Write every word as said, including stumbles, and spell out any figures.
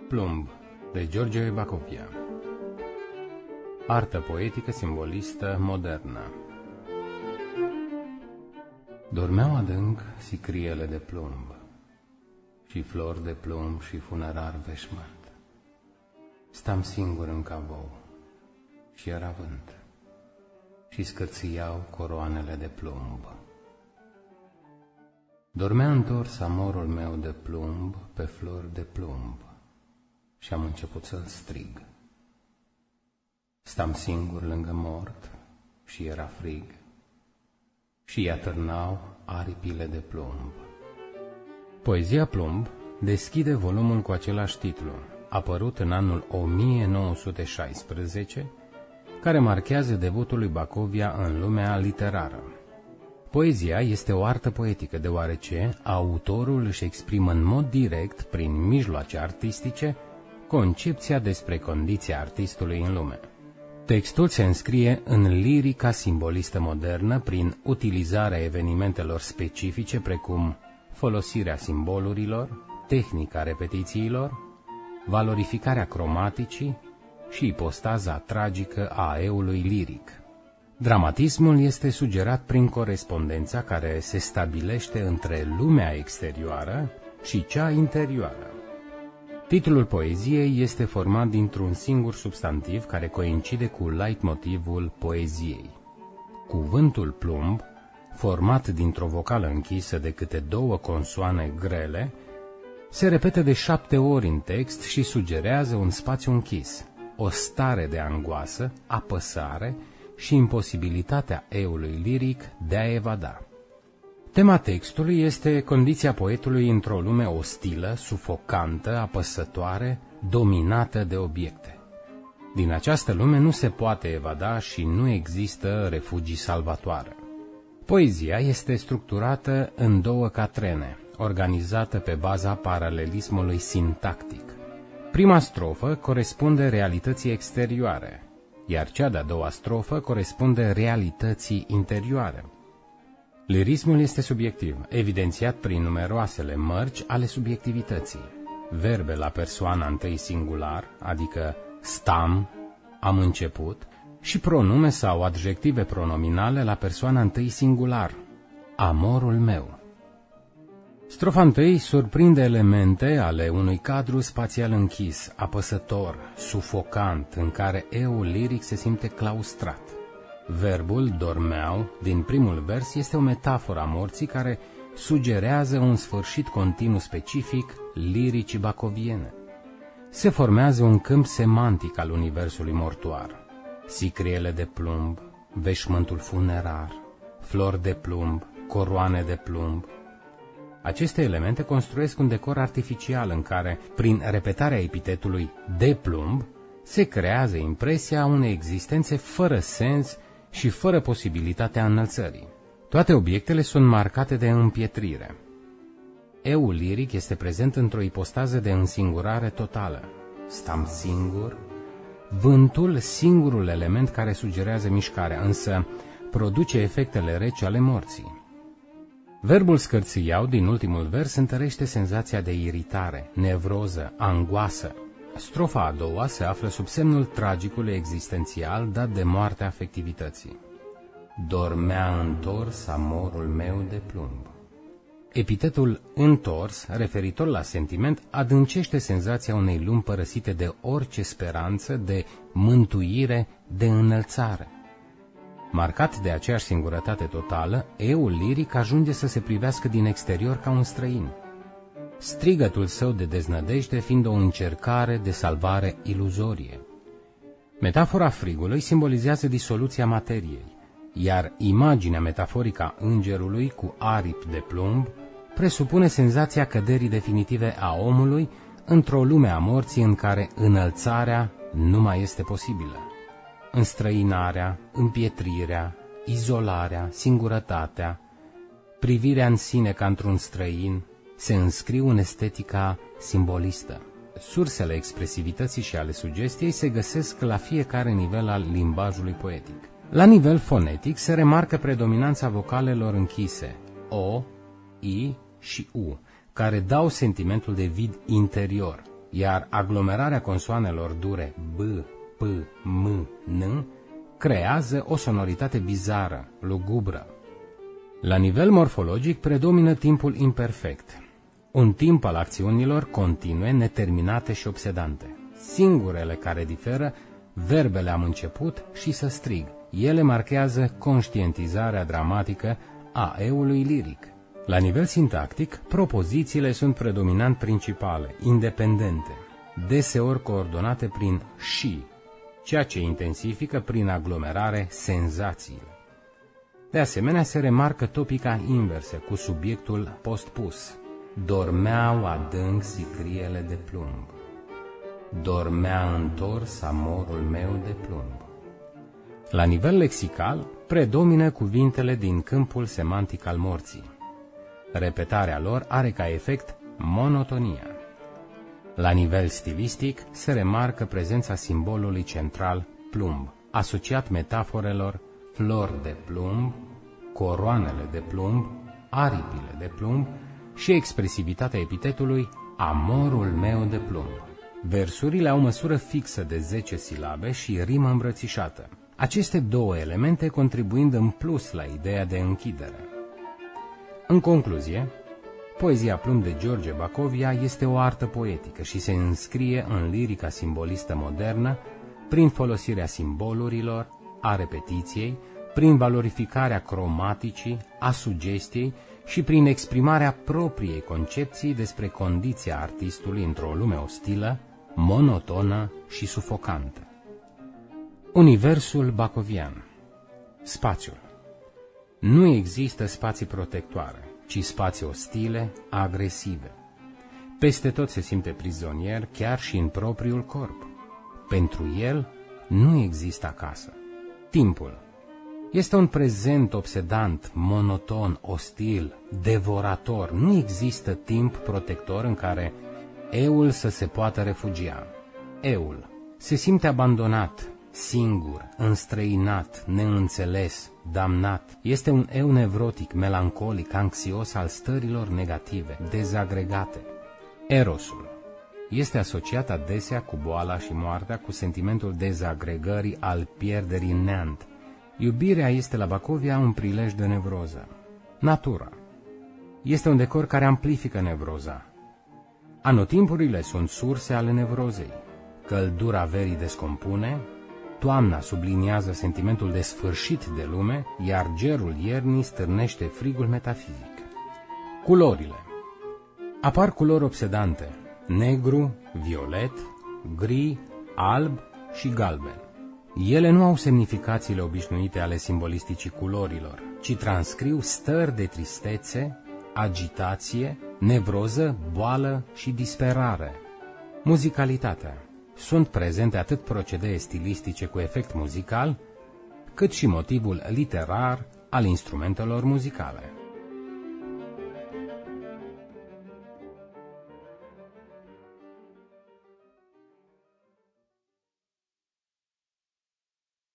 Plumb, de George Bacovia. Artă poetică simbolistă modernă. Dormeau adânc sicriele de plumb și flori de plumb și funerar veșmânt. Stam singur în cavou și era vânt și scârțiau coroanele de plumb. Dormea întors amorul meu de plumb pe flori de plumb și am început să-l strig. Stam singur lângă mort și era frig și atârnau aripile de plumb. Poezia Plumb deschide volumul cu același titlu, apărut în anul o mie nouă sute șaisprezece, care marchează debutul lui Bacovia în lumea literară. Poezia este o artă poetică deoarece autorul își exprimă în mod direct, prin mijloace artistice, concepția despre condiția artistului în lume. Textul se înscrie în lirica simbolistă modernă prin utilizarea evenimentelor specifice precum folosirea simbolurilor, tehnica repetițiilor, valorificarea cromaticii și ipostaza tragică a eului liric. Dramatismul este sugerat prin corespondența care se stabilește între lumea exterioară și cea interioară. Titlul poeziei este format dintr-un singur substantiv care coincide cu leitmotivul poeziei. Cuvântul plumb, format dintr-o vocală închisă de câte două consoane grele, se repetă de șapte ori în text și sugerează un spațiu închis, o stare de angoasă, apăsare și imposibilitatea eului liric de a evada. Tema textului este condiția poetului într-o lume ostilă, sufocantă, apăsătoare, dominată de obiecte. Din această lume nu se poate evada și nu există refugii salvatoare. Poezia este structurată în două catrene, organizată pe baza paralelismului sintactic. Prima strofă corespunde realității exterioare, iar cea de-a doua strofă corespunde realității interioare. Lirismul este subiectiv, evidențiat prin numeroasele mărci ale subiectivității. Verbe la persoana întâi singular, adică stam, am început, și pronume sau adjective pronominale la persoana întâi singular, amorul meu. Strofa întâi surprinde elemente ale unui cadru spațial închis, apăsător, sufocant, în care eul liric se simte claustrat. Verbul dormeau din primul vers este o metaforă a morții care sugerează un sfârșit continuu specific liricii bacoviene. Se formează un câmp semantic al universului mortuar. Sicriele de plumb, veșmântul funerar, flori de plumb, coroane de plumb. Aceste elemente construiesc un decor artificial în care, prin repetarea epitetului de plumb, se creează impresia unei existențe fără sens și fără posibilitatea înălțării. Toate obiectele sunt marcate de împietrire. Eul liric este prezent într-o ipostază de însingurare totală. Stam singur. Vântul, singurul element care sugerează mișcarea, însă produce efectele reci ale morții. Verbul scârțiau din ultimul vers întărește senzația de iritare, nevroză, angoasă. Strofa a doua se află sub semnul tragicului existențial dat de moartea afectivității. Dormea întors amorul meu de plumb. Epitetul întors, referitor la sentiment, adâncește senzația unei lumi părăsite de orice speranță, de mântuire, de înălțare. Marcat de aceeași singurătate totală, eul liric ajunge să se privească din exterior ca un străin. Strigătul său de deznădejde fiind o încercare de salvare iluzorie. Metafora frigului simbolizează disoluția materiei, iar imaginea metaforică a îngerului cu aripi de plumb presupune senzația căderii definitive a omului într-o lume a morții în care înălțarea nu mai este posibilă. Înstrăinarea, împietrirea, izolarea, singurătatea, privirea în sine ca într-un străin, se înscriu în estetica simbolistă. Sursele expresivității și ale sugestiei se găsesc la fiecare nivel al limbajului poetic. La nivel fonetic se remarcă predominanța vocalelor închise, O, I și U, care dau sentimentul de vid interior, iar aglomerarea consoanelor dure B, P, M, N creează o sonoritate bizară, lugubră. La nivel morfologic predomină timpul imperfect, un timp al acțiunilor continue, neterminate și obsedante. Singurele care diferă, verbele am început și să strig. Ele marchează conștientizarea dramatică a eului liric. La nivel sintactic, propozițiile sunt predominant principale, independente, deseori coordonate prin și, ceea ce intensifică prin aglomerare senzațiile. De asemenea, se remarcă topica inversă cu subiectul postpus. Dormeau adânc sicriele de plumb. Dormea întors amorul meu de plumb. La nivel lexical, predomină cuvintele din câmpul semantic al morții. Repetarea lor are ca efect monotonia. La nivel stilistic, se remarcă prezența simbolului central plumb, asociat metaforelor flori de plumb, coroanele de plumb, aripile de plumb și expresivitatea epitetului amorul meu de plumb. Versurile au măsură fixă de zece silabe și rimă îmbrățișată, aceste două elemente contribuind în plus la ideea de închidere. În concluzie, poezia Plumb de George Bacovia este o artă poetică și se înscrie în lirica simbolistă modernă prin folosirea simbolurilor, a repetiției, prin valorificarea cromaticii, a sugestiei și prin exprimarea propriei concepții despre condiția artistului într-o lume ostilă, monotonă și sufocantă. Universul bacovian. Spațiul. Nu există spații protectoare, ci spații ostile, agresive. Peste tot se simte prizonier, chiar și în propriul corp. Pentru el nu există acasă. Timpul este un prezent obsedant, monoton, ostil, devorator. Nu există timp protector în care eul să se poată refugia. Eul se simte abandonat, singur, înstrăinat, neînțeles, damnat. Este un eu nevrotic, melancolic, anxios al stărilor negative, dezagregate. Erosul este asociat adesea cu boala și moartea, cu sentimentul dezagregării, al pierderii în neant. Iubirea este la Bacovia un prilej de nevroză. Natura este un decor care amplifică nevroza. Anotimpurile sunt surse ale nevrozei. Căldura verii descompune, toamna subliniază sentimentul de sfârșit de lume, iar gerul iernii stârnește frigul metafizic. Culorile. Apar culori obsedante, negru, violet, gri, alb și galben. Ele nu au semnificațiile obișnuite ale simbolisticii culorilor, ci transcriu stări de tristețe, agitație, nevroză, boală și disperare. Muzicalitatea. Sunt prezente atât procedee stilistice cu efect muzical, cât și motivul literar al instrumentelor muzicale.